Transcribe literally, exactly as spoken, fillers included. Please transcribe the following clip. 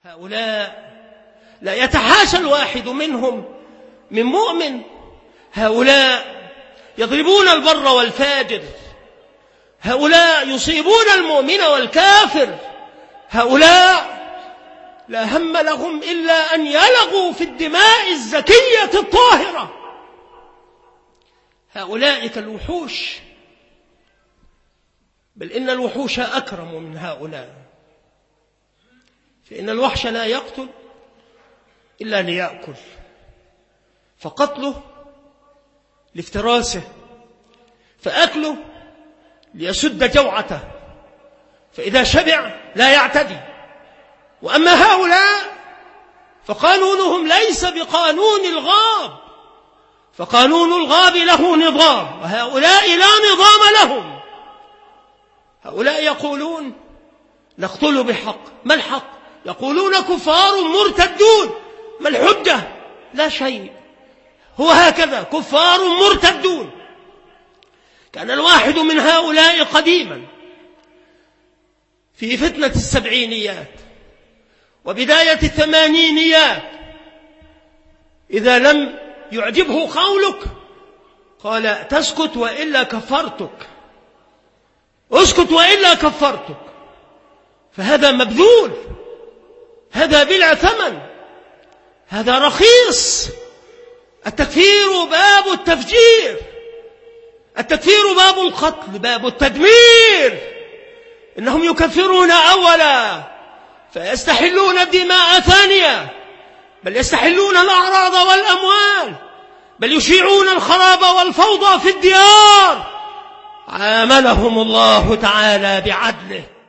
هؤلاء لا يتحاشى الواحد منهم من مؤمن. هؤلاء يضربون البر والفاجر، هؤلاء يصيبون المؤمن والكافر، هؤلاء لا هم لهم إلا أن يلغوا في الدماء الزكية الطاهرة. هؤلاء كالوحوش، بل إن الوحوش أكرم من هؤلاء، فإن الوحش لا يقتل إلا ليأكل، فقتله لافتراسه، فأكله ليسد جوعته، فإذا شبع لا يعتدي. وأما هؤلاء فقانونهم ليس بقانون الغاب، فقانون الغاب له نظام، وهؤلاء لا نظام لهم. هؤلاء يقولون نقتل بحق. ما الحق؟ يقولون كفار مرتدون. ما الحجة؟ لا شيء، هو هكذا، كفار مرتدون. كان الواحد من هؤلاء قديما في فتنة السبعينيات وبداية الثمانينيات إذا لم يعجبه قولك قال تسكت وإلا كفرتك، اسكت وإلا كفرتك. فهذا مبذول، هذا بلا ثمن، هذا رخيص. التكفير باب التفجير، التكفير باب القتل، باب التدمير. إنهم يكفرون أولا فيستحلون الدماء ثانيا، بل يستحلون الأعراض والأموال، بل يشيعون الخراب والفوضى في الديار. عاملهم الله تعالى بعدله.